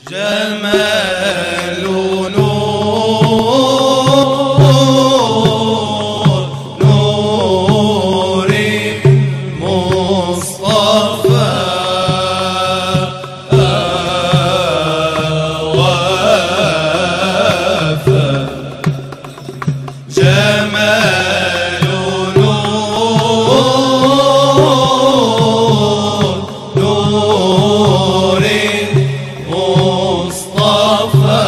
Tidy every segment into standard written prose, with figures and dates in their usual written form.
جمال نور المصطفى وافى جمال نور المصطفى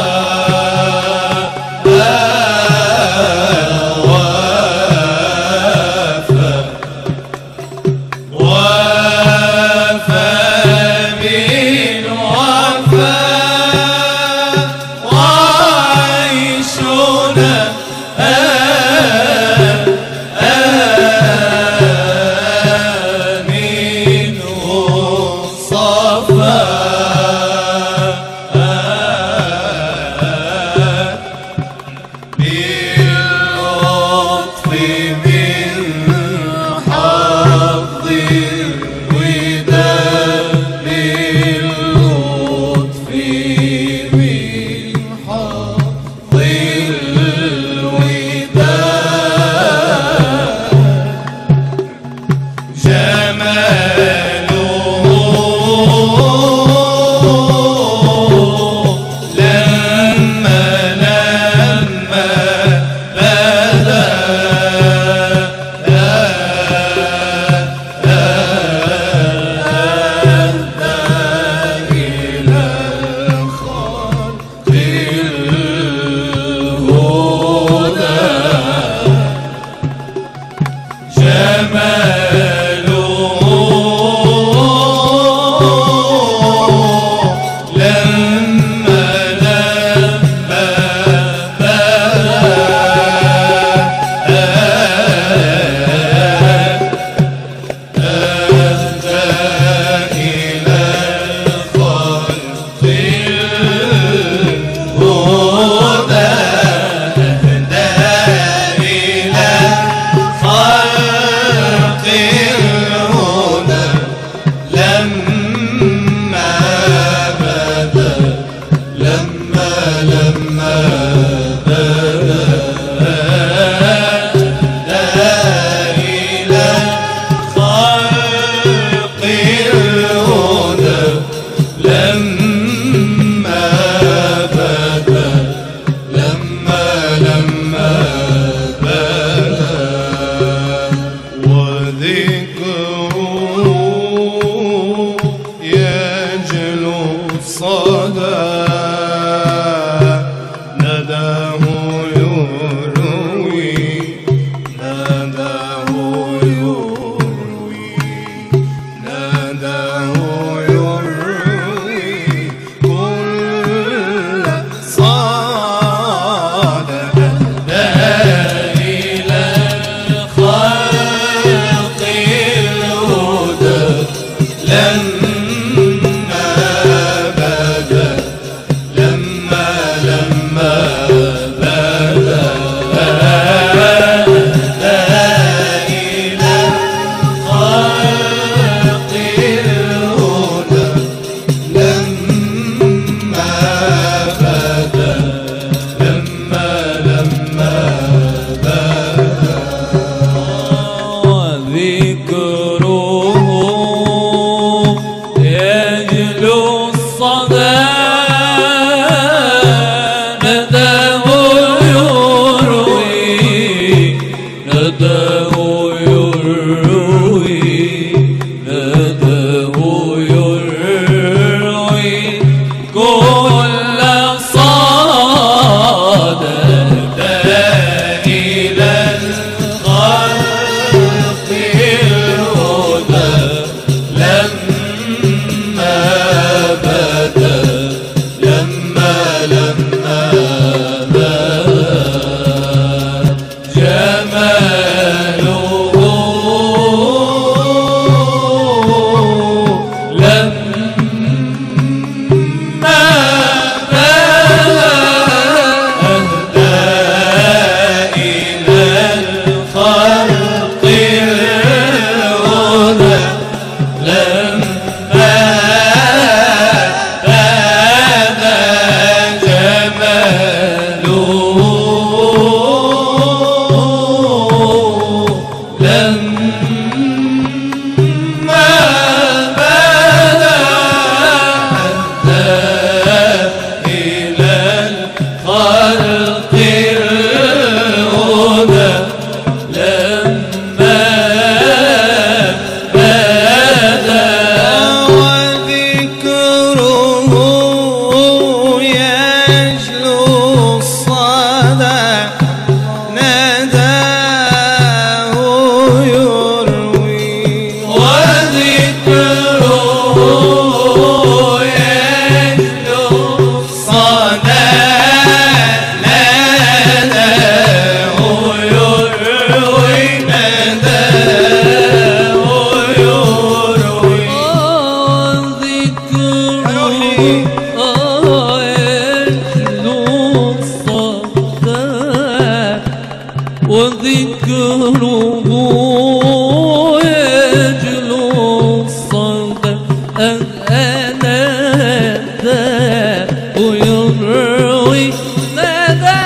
ويروي ندى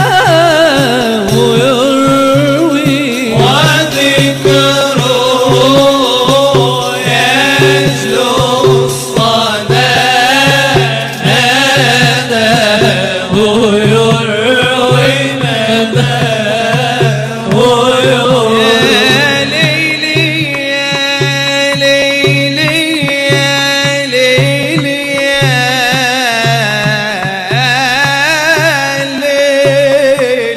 ويروي وذكره يجلو الصدى ندى ويروي ندى ويروي يا ليلي يا ليلي يا ليلي يا ليل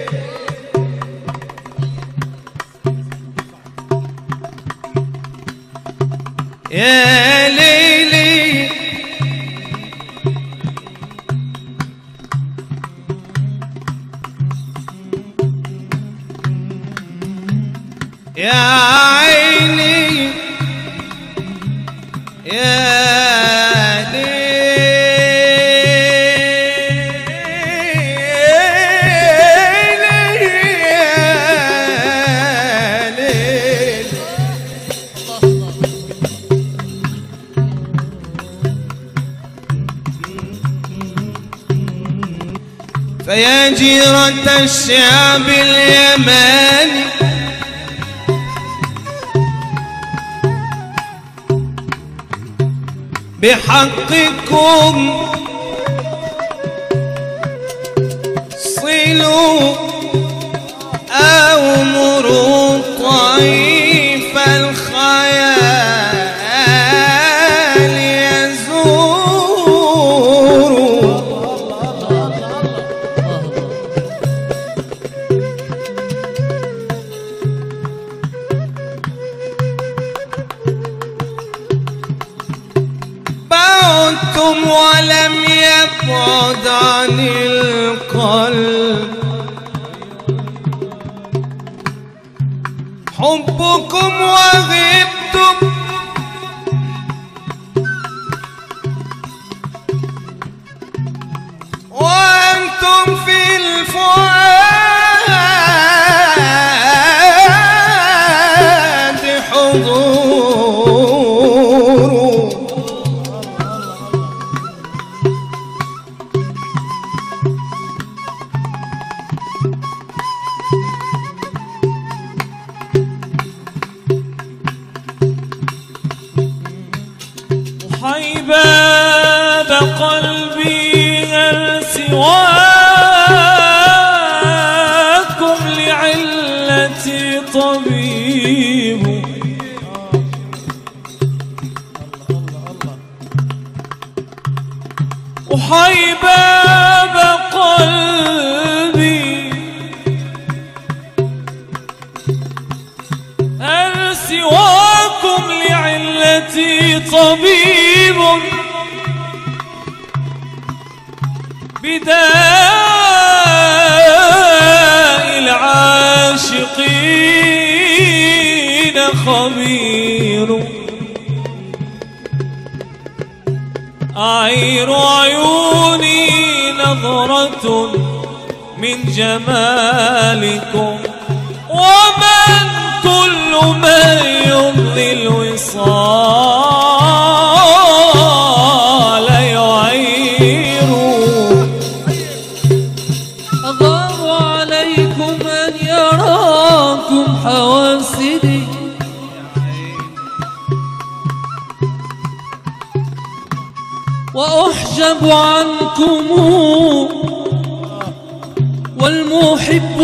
يا ليلي يا عيني يا ليل فيا جيرة الشعب اليماني بحقكم صلوا أو مروا طيف الخيال يزوروا بعدتم ولم يبعد عن القلب حبكم وغبتم وأنتم في الفؤاد حضور حيباب قلبي هل سواكم لعلتي طبيب وحيباب قلبي هل سواكم لعلتي طبيب بداء العاشقين خبير أعير عيوني نظرة من جمالكم ومن كل من يمضي الوصال يعير أغار عليكم أن يراكم حواسدي وأحجب عنكم والمحب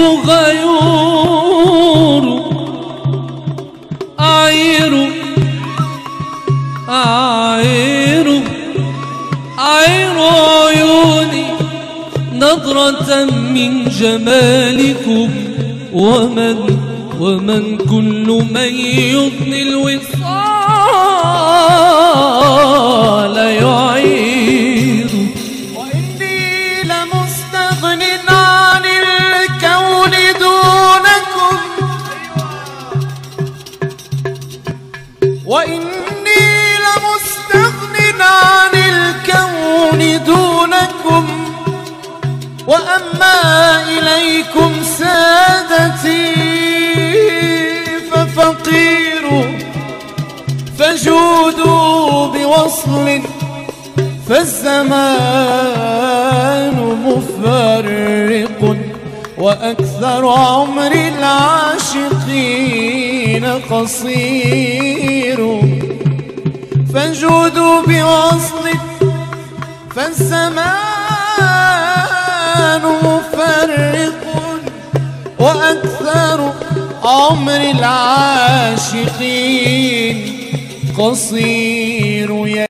غيور أعير أعير أعير عيوني نظرة من جمالكم ومن كل من يضني الوصال يعير وإني لمستغن عن الكون دونكم وإني لمستغن عن الكون دونكم وأما إليكم سادتي ففقير فجودوا بوصل فالزمان مفرق وأكثر عمر العاشقين قصير فانجودوا بوصل فالزمان مفرق وأكثر عمر العاشقين قصير.